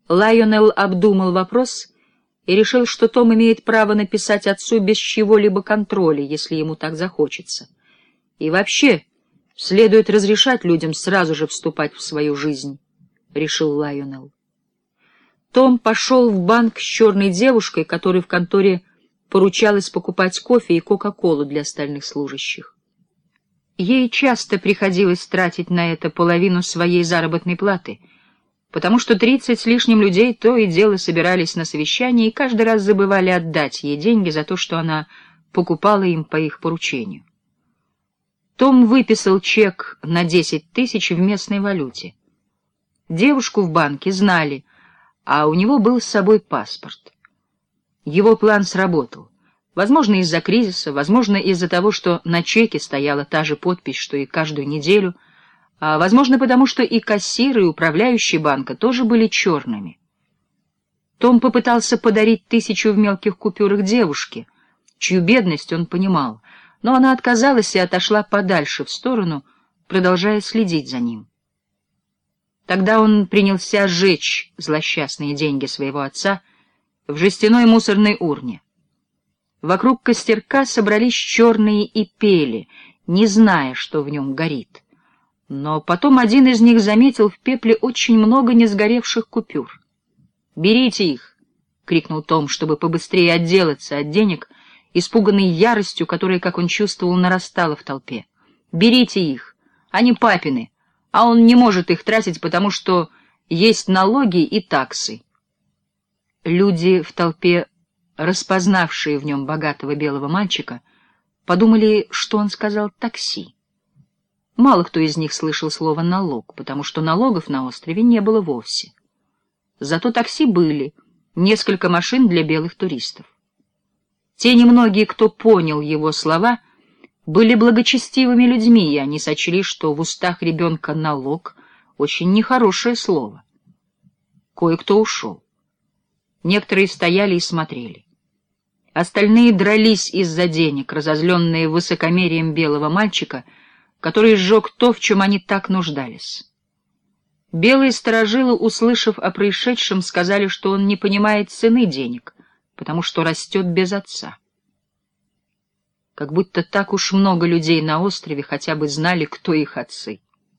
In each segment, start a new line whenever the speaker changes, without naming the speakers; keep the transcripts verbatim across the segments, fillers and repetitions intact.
Лайонелл обдумал вопрос и решил, что Том имеет право написать отцу без чьего-либо контроля, если ему так захочется. И вообще следует разрешать людям сразу же вступать в свою жизнь, — решил Лайонелл. Том пошел в банк с черной девушкой, которой в конторе поручалось покупать кофе и кока-колу для остальных служащих. Ей часто приходилось тратить на это половину своей заработной платы, потому что тридцать с лишним людей то и дело собирались на совещание и каждый раз забывали отдать ей деньги за то, что она покупала им по их поручению. Том выписал чек на десять тысяч в местной валюте. Девушку в банке знали, а у него был с собой паспорт. Его план сработал. Возможно, из-за кризиса, возможно, из-за того, что на чеке стояла та же подпись, что и каждую неделю, а возможно, потому что и кассир, и управляющий банка тоже были черными. Том попытался подарить тысячу в мелких купюрах девушке, чью бедность он понимал, но она отказалась и отошла подальше в сторону, продолжая следить за ним. Тогда он принялся сжечь злосчастные деньги своего отца в жестяной мусорной урне. Вокруг костерка собрались черные и пели, не зная, что в нем горит. Но потом один из них заметил в пепле очень много несгоревших купюр. «Берите их!» — крикнул Том, чтобы побыстрее отделаться от денег, испуганный яростью, которая, как он чувствовал, нарастала в толпе. «Берите их! Они папины, а он не может их тратить, потому что есть налоги и таксы». Люди в толпе, распознавшие в нем богатого белого мальчика, подумали, что он сказал «такси». Мало кто из них слышал слово «налог», потому что налогов на острове не было вовсе. Зато такси были, несколько машин для белых туристов. Те немногие, кто понял его слова, были благочестивыми людьми, и они сочли, что в устах ребенка «налог» — очень нехорошее слово. Кое-кто ушел. Некоторые стояли и смотрели. Остальные дрались из-за денег, разозленные высокомерием белого мальчика, который сжег то, в чем они так нуждались. Белые старожилы, услышав о происшедшем, сказали, что он не понимает цены денег, потому что растет без отца. Как будто так уж много людей на острове хотя бы знали, кто их отцы.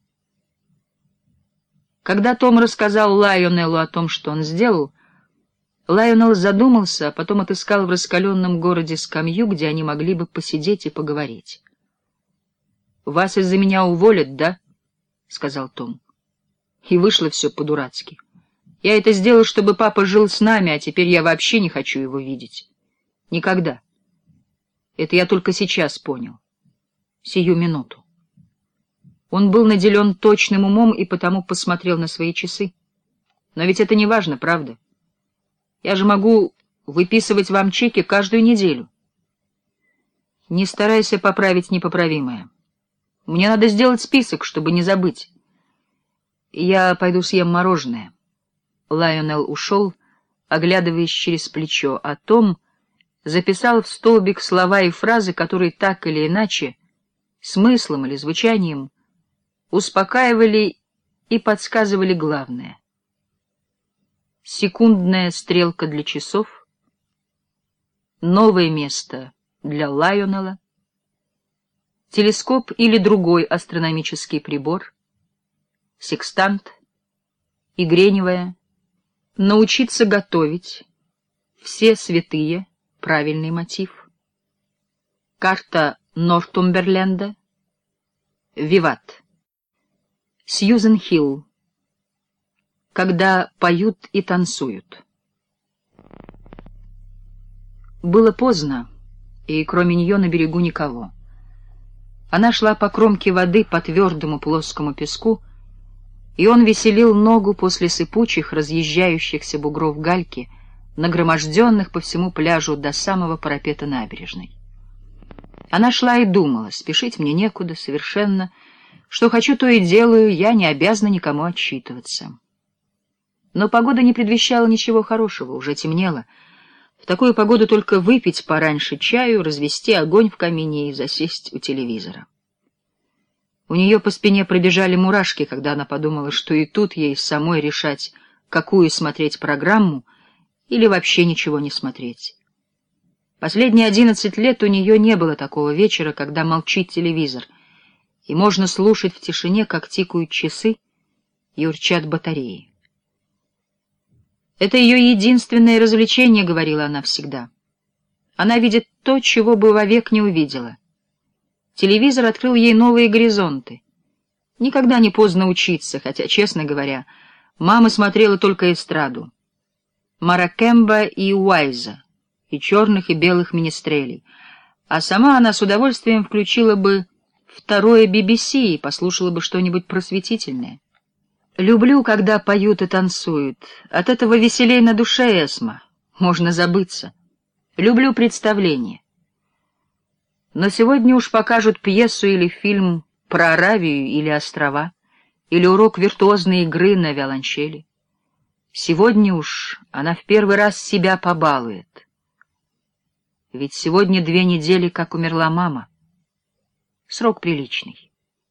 Когда Том рассказал Лайонеллу о том, что он сделал, Лайонелл задумался, а потом отыскал в раскаленном городе скамью, где они могли бы посидеть и поговорить. «Вас из-за меня уволят, да?» — сказал Том. И вышло все по-дурацки. Я это сделал, чтобы папа жил с нами, а теперь я вообще не хочу его видеть. Никогда. Это я только сейчас понял. Сию минуту. Он был наделен точным умом и потому посмотрел на свои часы. Но ведь это не важно, правда? Я же могу выписывать вам чеки каждую неделю. Не старайся поправить непоправимое. Мне надо сделать список, чтобы не забыть. Я пойду съем мороженое. Лайонелл ушел, оглядываясь через плечо, а Том записал в столбик слова и фразы, которые так или иначе, смыслом или звучанием, успокаивали и подсказывали главное. Секундная стрелка для часов, новое место для Лайонелла, телескоп или другой астрономический прибор, секстант, игреневая, научиться готовить, все святые, правильный мотив, карта Нортумберленда, виват, Сьюзен Хилл, когда поют и танцуют. Было поздно, и кроме нее на берегу никого. Она шла по кромке воды по твердому плоскому песку, и он веселил ногу после сыпучих, разъезжающихся бугров гальки, нагроможденных по всему пляжу до самого парапета набережной. Она шла и думала: спешить мне некуда, совершенно. Что хочу, то и делаю, я не обязана никому отчитываться. Но погода не предвещала ничего хорошего, уже темнело. В такую погоду только выпить пораньше чаю, развести огонь в камине и засесть у телевизора. У нее по спине пробежали мурашки, когда она подумала, что и тут ей самой решать, какую смотреть программу или вообще ничего не смотреть. Последние одиннадцать лет у нее не было такого вечера, когда молчит телевизор, и можно слушать в тишине, как тикают часы и урчат батареи. «Это ее единственное развлечение», — говорила она всегда. «Она видит то, чего бы вовек не увидела. Телевизор открыл ей новые горизонты. Никогда не поздно учиться, хотя, честно говоря, мама смотрела только эстраду. Маракемба и Уайза, и черных и белых министрелей, а сама она с удовольствием включила бы второе би би си и послушала бы что-нибудь просветительное. Люблю, когда поют и танцуют. От этого веселей на душе, Эсма. Можно забыться. Люблю представление. Но сегодня уж покажут пьесу или фильм про Аравию или острова, или урок виртуозной игры на виолончели. Сегодня уж она в первый раз себя побалует. Ведь сегодня две недели, как умерла мама. Срок приличный.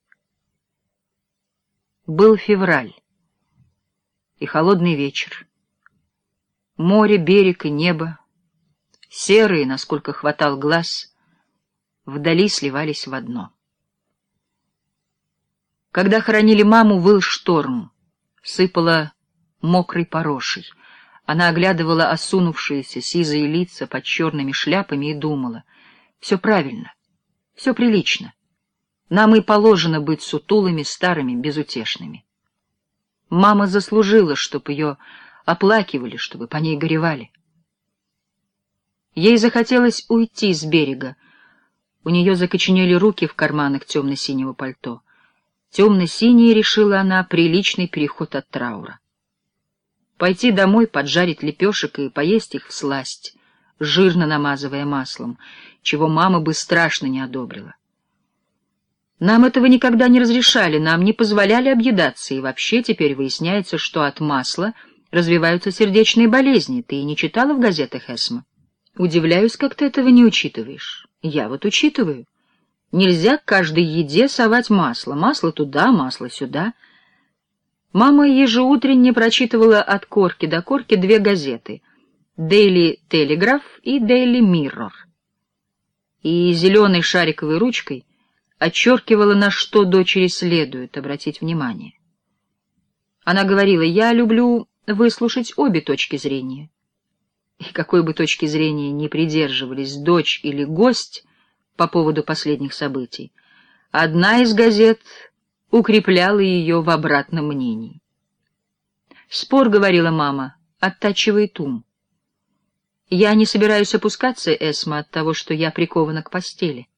Был февраль и холодный вечер. Море, берег и небо, серые, насколько хватал глаз, вдали сливались в одно. Когда хоронили маму, выл шторм, сыпала мокрой порошей. Она оглядывала осунувшиеся сизые лица под черными шляпами и думала: все правильно, все прилично. Нам и положено быть сутулыми, старыми, безутешными. Мама заслужила, чтоб ее оплакивали, чтобы по ней горевали. Ей захотелось уйти с берега. У нее закоченели руки в карманах темно-синего пальто. Темно-синее, решила она, приличный переход от траура. Пойти домой, поджарить лепешек и поесть их всласть, жирно намазывая маслом, чего мама бы страшно не одобрила. Нам этого никогда не разрешали, нам не позволяли объедаться, и вообще теперь выясняется, что от масла развиваются сердечные болезни. Ты не читала в газетах, Эсма? Удивляюсь, как ты этого не учитываешь. Я вот учитываю. Нельзя к каждой еде совать масло. Масло туда, масло сюда. Мама ежеутренне прочитывала от корки до корки две газеты — Daily Telegraph и Daily Mirror. И зеленой шариковой ручкой отчеркивала, на что дочери следует обратить внимание. Она говорила: «Я люблю выслушать обе точки зрения». И какой бы точки зрения ни придерживались дочь или гость по поводу последних событий, одна из газет укрепляла ее в обратном мнении. «Спор, — говорила мама, — оттачивает ум. Я не собираюсь опускаться, Эсма, от того, что я прикована к постели.